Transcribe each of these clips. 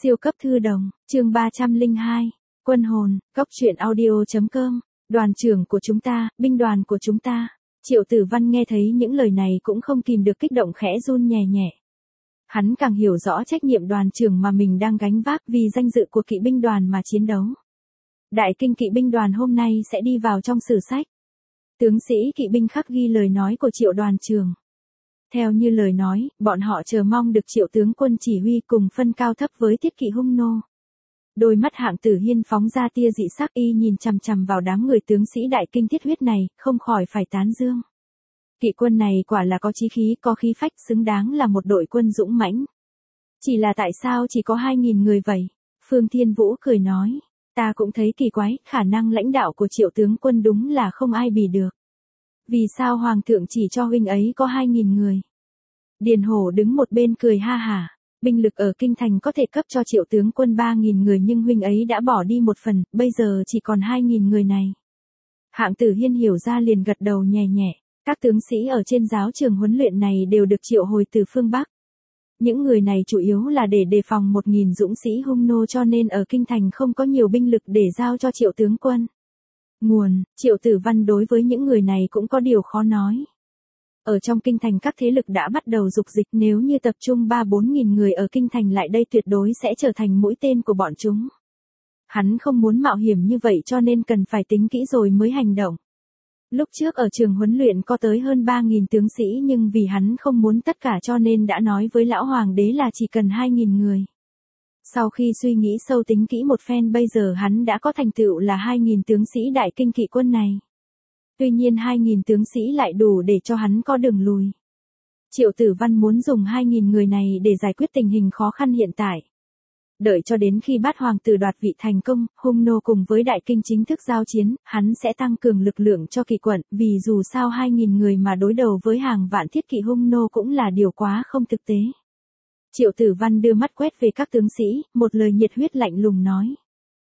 Siêu cấp thư đồng, chương 302, quân hồn, góc truyện audio.com, đoàn trưởng của chúng ta, binh đoàn của chúng ta. Triệu Tử Văn nghe thấy những lời này cũng không kìm được kích động khẽ run nhẹ nhẹ. Hắn càng hiểu rõ trách nhiệm đoàn trưởng mà mình đang gánh vác vì danh dự của kỵ binh đoàn mà chiến đấu. Đại kinh kỵ binh đoàn hôm nay sẽ đi vào trong sử sách. Tướng sĩ kỵ binh khắc ghi lời nói của Triệu đoàn trưởng. Theo như lời nói, bọn họ chờ mong được Triệu tướng quân chỉ huy cùng phân cao thấp với thiết kỵ hung nô. Đôi mắt Hạng Tử Hiên phóng ra tia dị sắc, y nhìn chằm chằm vào đám người tướng sĩ đại kinh thiết huyết này, không khỏi phải tán dương. Kỵ quân này quả là có chí khí, có khí phách, xứng đáng là một đội quân dũng mãnh. Chỉ là tại sao chỉ có 2.000 người vậy? Phương Thiên Vũ cười nói, ta cũng thấy kỳ quái, khả năng lãnh đạo của Triệu tướng quân đúng là không ai bì được. Vì sao Hoàng thượng chỉ cho huynh ấy có 2.000 người? Điền Hổ đứng một bên cười ha hả. Binh lực ở kinh thành có thể cấp cho Triệu tướng quân 3.000 người nhưng huynh ấy đã bỏ đi một phần, bây giờ chỉ còn 2.000 người này. Hạng Tử Hiên hiểu ra liền gật đầu nhẹ nhẹ. Các tướng sĩ ở trên giáo trường huấn luyện này đều được triệu hồi từ phương Bắc. Những người này chủ yếu là để đề phòng 1.000 dũng sĩ hung nô, cho nên ở kinh thành không có nhiều binh lực để giao cho Triệu tướng quân. Nguồn, Triệu Tử Văn đối với những người này cũng có điều khó nói. Ở trong kinh thành các thế lực đã bắt đầu dục dịch, nếu như tập trung 3-4.000 người ở kinh thành lại đây tuyệt đối sẽ trở thành mũi tên của bọn chúng. Hắn không muốn mạo hiểm như vậy cho nên cần phải tính kỹ rồi mới hành động. Lúc trước ở trường huấn luyện có tới hơn 3.000 tướng sĩ nhưng vì hắn không muốn tất cả cho nên đã nói với lão hoàng đế là chỉ cần 2.000 người. Sau khi suy nghĩ sâu tính kỹ một phen, bây giờ hắn đã có thành tựu là 2.000 tướng sĩ đại kinh kỵ quân này. Tuy nhiên 2.000 tướng sĩ lại đủ để cho hắn có đường lùi. Triệu Tử Văn muốn dùng 2.000 người này để giải quyết tình hình khó khăn hiện tại. Đợi cho đến khi Bát Hoàng tử đoạt vị thành công, hung nô cùng với đại kinh chính thức giao chiến, hắn sẽ tăng cường lực lượng cho kỵ quận, vì dù sao 2.000 người mà đối đầu với hàng vạn thiết kỵ hung nô cũng là điều quá không thực tế. Triệu Tử Văn đưa mắt quét về các tướng sĩ, một lời nhiệt huyết lạnh lùng nói.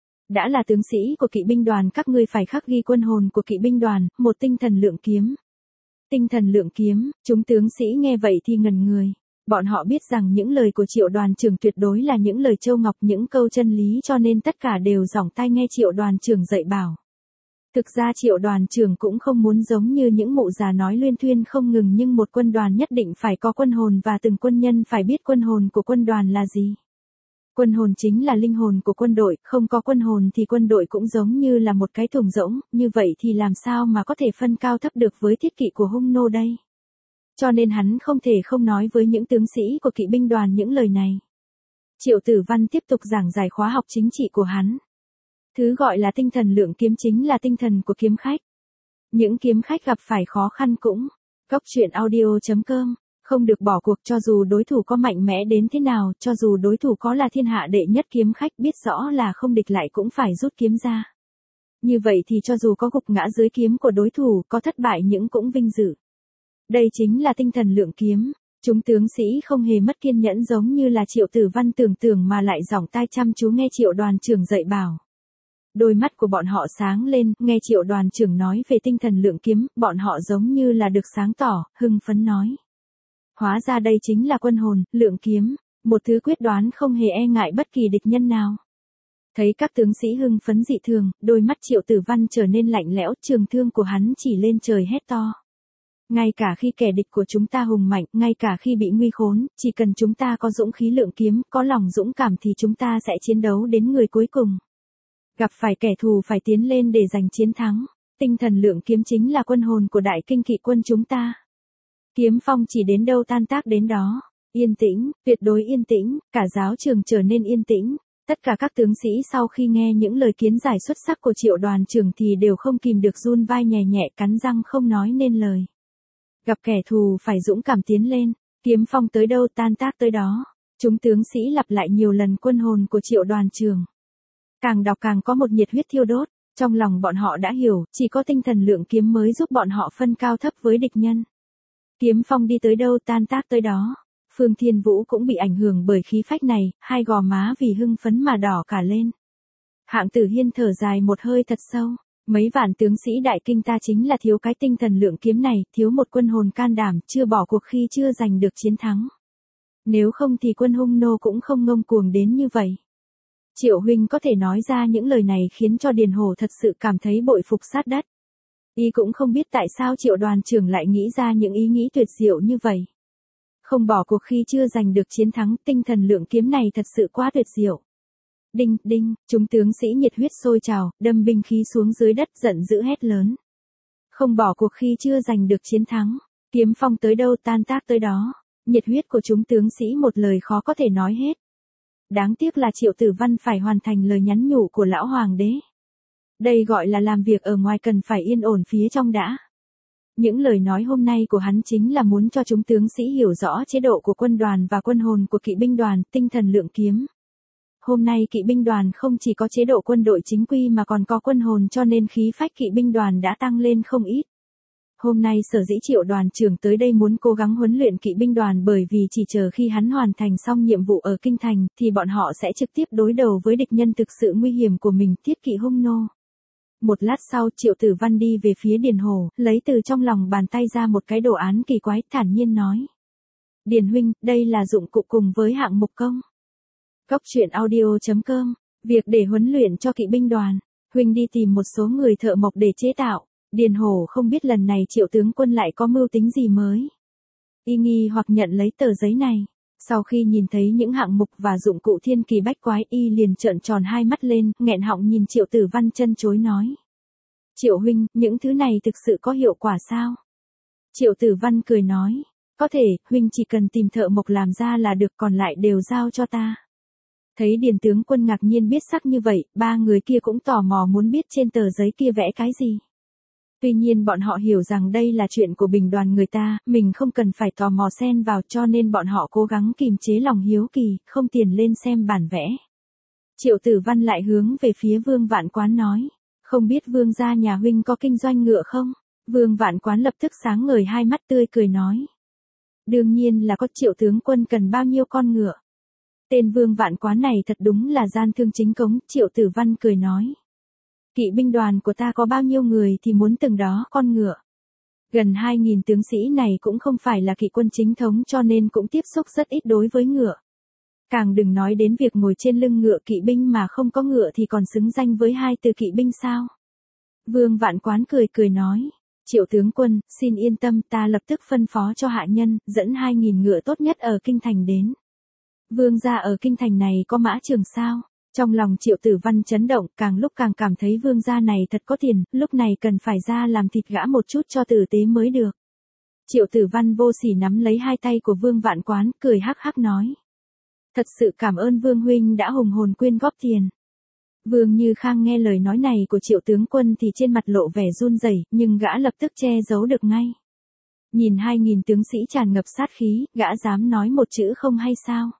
Đã là tướng sĩ của kỵ binh đoàn, các ngươi phải khắc ghi quân hồn của kỵ binh đoàn, một tinh thần lượng kiếm. Tinh thần lượng kiếm, chúng tướng sĩ nghe vậy thì ngẩn người. Bọn họ biết rằng những lời của Triệu đoàn trưởng tuyệt đối là những lời châu ngọc, những câu chân lý, cho nên tất cả đều dõng tai nghe Triệu đoàn trưởng dạy bảo. Thực ra Triệu đoàn trưởng cũng không muốn giống như những mụ già nói luyên thuyên không ngừng, nhưng một quân đoàn nhất định phải có quân hồn và từng quân nhân phải biết quân hồn của quân đoàn là gì. Quân hồn chính là linh hồn của quân đội, không có quân hồn thì quân đội cũng giống như là một cái thùng rỗng, như vậy thì làm sao mà có thể phân cao thấp được với thiết kỵ của hung nô đây. Cho nên hắn không thể không nói với những tướng sĩ của kỵ binh đoàn những lời này. Triệu Tử Văn tiếp tục giảng giải khóa học chính trị của hắn. Thứ gọi là tinh thần lượng kiếm chính là tinh thần của kiếm khách. Những kiếm khách gặp phải khó khăn cũng, góc truyện audio.com, không được bỏ cuộc cho dù đối thủ có mạnh mẽ đến thế nào, cho dù đối thủ có là thiên hạ đệ nhất kiếm khách, biết rõ là không địch lại cũng phải rút kiếm ra. Như vậy thì cho dù có gục ngã dưới kiếm của đối thủ, có thất bại những cũng vinh dự. Đây chính là tinh thần lượng kiếm. Chúng tướng sĩ không hề mất kiên nhẫn giống như là Triệu Tử Văn tưởng tượng mà lại dõng tai chăm chú nghe Triệu đoàn trưởng dạy bảo. Đôi mắt của bọn họ sáng lên, nghe Triệu đoàn trưởng nói về tinh thần lượng kiếm, bọn họ giống như là được sáng tỏ, hưng phấn nói. Hóa ra đây chính là quân hồn, lượng kiếm, một thứ quyết đoán không hề e ngại bất kỳ địch nhân nào. Thấy các tướng sĩ hưng phấn dị thường, đôi mắt Triệu Tử Văn trở nên lạnh lẽo, trường thương của hắn chỉ lên trời hét to. Ngay cả khi kẻ địch của chúng ta hùng mạnh, ngay cả khi bị nguy khốn, chỉ cần chúng ta có dũng khí lượng kiếm, có lòng dũng cảm thì chúng ta sẽ chiến đấu đến người cuối cùng. Gặp phải kẻ thù phải tiến lên để giành chiến thắng. Tinh thần lượng kiếm chính là quân hồn của đại kinh kỵ quân chúng ta. Kiếm phong chỉ đến đâu tan tác đến đó. Yên tĩnh, tuyệt đối yên tĩnh, cả giáo trường trở nên yên tĩnh. Tất cả các tướng sĩ sau khi nghe những lời kiến giải xuất sắc của Triệu đoàn trưởng thì đều không kìm được run vai nhẹ nhẹ, cắn răng không nói nên lời. Gặp kẻ thù phải dũng cảm tiến lên, kiếm phong tới đâu tan tác tới đó. Chúng tướng sĩ lặp lại nhiều lần quân hồn của Triệu đoàn trưởng. Càng đọc càng có một nhiệt huyết thiêu đốt, trong lòng bọn họ đã hiểu, chỉ có tinh thần lượng kiếm mới giúp bọn họ phân cao thấp với địch nhân. Kiếm phong đi tới đâu tan tác tới đó. Phương Thiên Vũ cũng bị ảnh hưởng bởi khí phách này, hai gò má vì hưng phấn mà đỏ cả lên. Hạng Tử Hiên thở dài một hơi thật sâu. Mấy vạn tướng sĩ đại kinh ta chính là thiếu cái tinh thần lượng kiếm này, thiếu một quân hồn can đảm, chưa bỏ cuộc khi chưa giành được chiến thắng. Nếu không thì quân hung nô cũng không ngông cuồng đến như vậy. Triệu huynh có thể nói ra những lời này khiến cho Điền Hổ thật sự cảm thấy bội phục sát đất. Y cũng không biết tại sao Triệu đoàn trưởng lại nghĩ ra những ý nghĩ tuyệt diệu như vậy. Không bỏ cuộc khi chưa giành được chiến thắng, tinh thần lượng kiếm này thật sự quá tuyệt diệu. Đinh, đinh, chúng tướng sĩ nhiệt huyết sôi trào, đâm binh khí xuống dưới đất giận dữ hét lớn. Không bỏ cuộc khi chưa giành được chiến thắng, kiếm phong tới đâu tan tác tới đó, nhiệt huyết của chúng tướng sĩ một lời khó có thể nói hết. Đáng tiếc là Triệu Tử Văn phải hoàn thành lời nhắn nhủ của lão hoàng đế. Đây gọi là làm việc ở ngoài cần phải yên ổn phía trong đã. Những lời nói hôm nay của hắn chính là muốn cho chúng tướng sĩ hiểu rõ chế độ của quân đoàn và quân hồn của kỵ binh đoàn, tinh thần lượng kiếm. Hôm nay kỵ binh đoàn không chỉ có chế độ quân đội chính quy mà còn có quân hồn, cho nên khí phách kỵ binh đoàn đã tăng lên không ít. Hôm nay sở dĩ Triệu đoàn trưởng tới đây muốn cố gắng huấn luyện kỵ binh đoàn bởi vì chỉ chờ khi hắn hoàn thành xong nhiệm vụ ở Kinh Thành thì bọn họ sẽ trực tiếp đối đầu với địch nhân thực sự nguy hiểm của mình, Thiết Kỵ Hung Nô. Một lát sau Triệu Tử Văn đi về phía Điền Hổ, lấy từ trong lòng bàn tay ra một cái đồ án kỳ quái, thản nhiên nói. Điền huynh, đây là dụng cụ cùng với hạng mục công. Cóc truyện audio.com, việc để huấn luyện cho kỵ binh đoàn, huynh đi tìm một số người thợ mộc để chế tạo. Điền Hổ không biết lần này Triệu tướng quân lại có mưu tính gì mới. Y nghi hoặc nhận lấy tờ giấy này. Sau khi nhìn thấy những hạng mục và dụng cụ thiên kỳ bách quái, y liền trợn tròn hai mắt lên, nghẹn họng nhìn Triệu Tử Văn chân chối nói. Triệu huynh, những thứ này thực sự có hiệu quả sao? Triệu Tử Văn cười nói. Có thể, huynh chỉ cần tìm thợ mộc làm ra là được, còn lại đều giao cho ta. Thấy Điền tướng quân ngạc nhiên biết sắc như vậy, ba người kia cũng tò mò muốn biết trên tờ giấy kia vẽ cái gì. Tuy nhiên bọn họ hiểu rằng đây là chuyện của bình đoàn người ta, mình không cần phải tò mò xen vào, cho nên bọn họ cố gắng kìm chế lòng hiếu kỳ, không tiền lên xem bản vẽ. Triệu Tử Văn lại hướng về phía Vương Vạn Quán nói, không biết Vương gia nhà huynh có kinh doanh ngựa không? Vương Vạn Quán lập tức sáng ngời hai mắt tươi cười nói. Đương nhiên là có. Triệu tướng quân cần bao nhiêu con ngựa? Tên Vương Vạn Quán này thật đúng là gian thương chính cống. Triệu Tử Văn cười nói. Kỵ binh đoàn của ta có bao nhiêu người thì muốn từng đó con ngựa. Gần 2.000 tướng sĩ này cũng không phải là kỵ quân chính thống, cho nên cũng tiếp xúc rất ít đối với ngựa. Càng đừng nói đến việc ngồi trên lưng ngựa. Kỵ binh mà không có ngựa thì còn xứng danh với hai từ kỵ binh sao? Vương Vạn Quán cười nói. Triệu tướng quân, xin yên tâm, ta lập tức phân phó cho hạ nhân, dẫn 2.000 ngựa tốt nhất ở Kinh Thành đến. Vương gia ở Kinh Thành này có mã trường sao? Trong lòng Triệu Tử Văn chấn động, càng lúc càng cảm thấy vương gia này thật có tiền, lúc này cần phải ra làm thịt gã một chút cho tử tế mới được. Triệu Tử Văn vô sỉ nắm lấy hai tay của Vương Vạn Quán, cười hắc hắc nói. Thật sự cảm ơn Vương huynh đã hùng hồn quyên góp tiền. Vương Như Khang nghe lời nói này của Triệu tướng quân thì trên mặt lộ vẻ run rẩy, nhưng gã lập tức che giấu được ngay. Nhìn 2.000 tướng sĩ tràn ngập sát khí, gã dám nói một chữ không hay sao?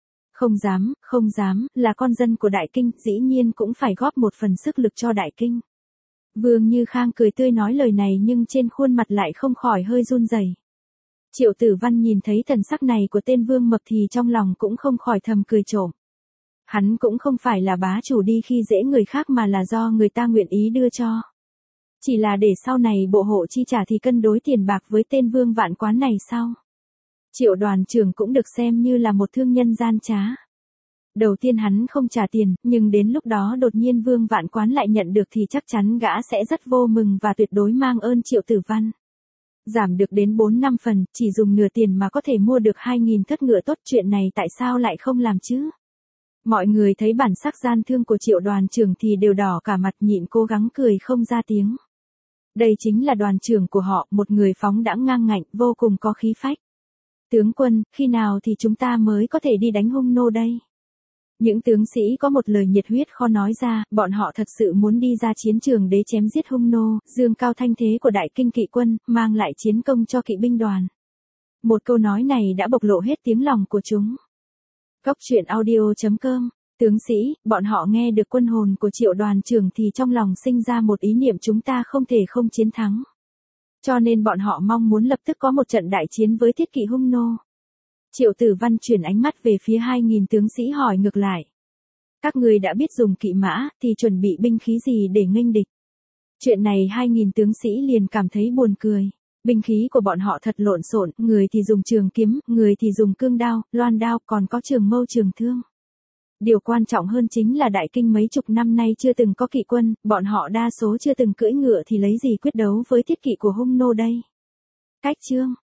Không dám, là con dân của Đại Kinh, dĩ nhiên cũng phải góp một phần sức lực cho Đại Kinh. Vương Như Khang cười tươi nói lời này nhưng trên khuôn mặt lại không khỏi hơi run rẩy. Triệu Tử Văn nhìn thấy thần sắc này của tên Vương Mập thì trong lòng cũng không khỏi thầm cười trộm. Hắn cũng không phải là bá chủ đi khi dễ người khác mà là do người ta nguyện ý đưa cho. Chỉ là để sau này bộ hộ chi trả thì cân đối tiền bạc với tên Vương Vạn Quán này sao? Triệu đoàn trưởng cũng được xem như là một thương nhân gian trá. Đầu tiên hắn không trả tiền, nhưng đến lúc đó đột nhiên Vương Vạn Quán lại nhận được thì chắc chắn gã sẽ rất vô mừng và tuyệt đối mang ơn Triệu Tử Văn. Giảm được đến 4-5 phần, chỉ dùng nửa tiền mà có thể mua được 2.000 thất ngựa tốt, chuyện này tại sao lại không làm chứ? Mọi người thấy bản sắc gian thương của Triệu đoàn trưởng thì đều đỏ cả mặt, nhịn cố gắng cười không ra tiếng. Đây chính là đoàn trưởng của họ, một người phóng đãng ngang ngạnh, vô cùng có khí phách. Tướng quân, khi nào thì chúng ta mới có thể đi đánh Hung Nô đây? Những tướng sĩ có một lời nhiệt huyết khó nói ra, bọn họ thật sự muốn đi ra chiến trường để chém giết Hung Nô, dương cao thanh thế của Đại Kinh kỵ quân, mang lại chiến công cho kỵ binh đoàn. Một câu nói này đã bộc lộ hết tiếng lòng của chúng. Cóc truyện audio.com, tướng sĩ, bọn họ nghe được quân hồn của Triệu đoàn trưởng thì trong lòng sinh ra một ý niệm chúng ta không thể không chiến thắng. Cho nên bọn họ mong muốn lập tức có một trận đại chiến với Thiết Kỵ Hung Nô. Triệu Tử Văn chuyển ánh mắt về phía 2.000 tướng sĩ hỏi ngược lại. Các người đã biết dùng kỵ mã, thì chuẩn bị binh khí gì để nghênh địch? Chuyện này 2.000 tướng sĩ liền cảm thấy buồn cười. Binh khí của bọn họ thật lộn xộn, người thì dùng trường kiếm, người thì dùng cương đao, loan đao, còn có trường mâu trường thương. Điều quan trọng hơn chính là Đại Kinh mấy chục năm nay chưa từng có kỵ quân, bọn họ đa số chưa từng cưỡi ngựa thì lấy gì quyết đấu với thiết kỵ của Hung nô đây. Cách chương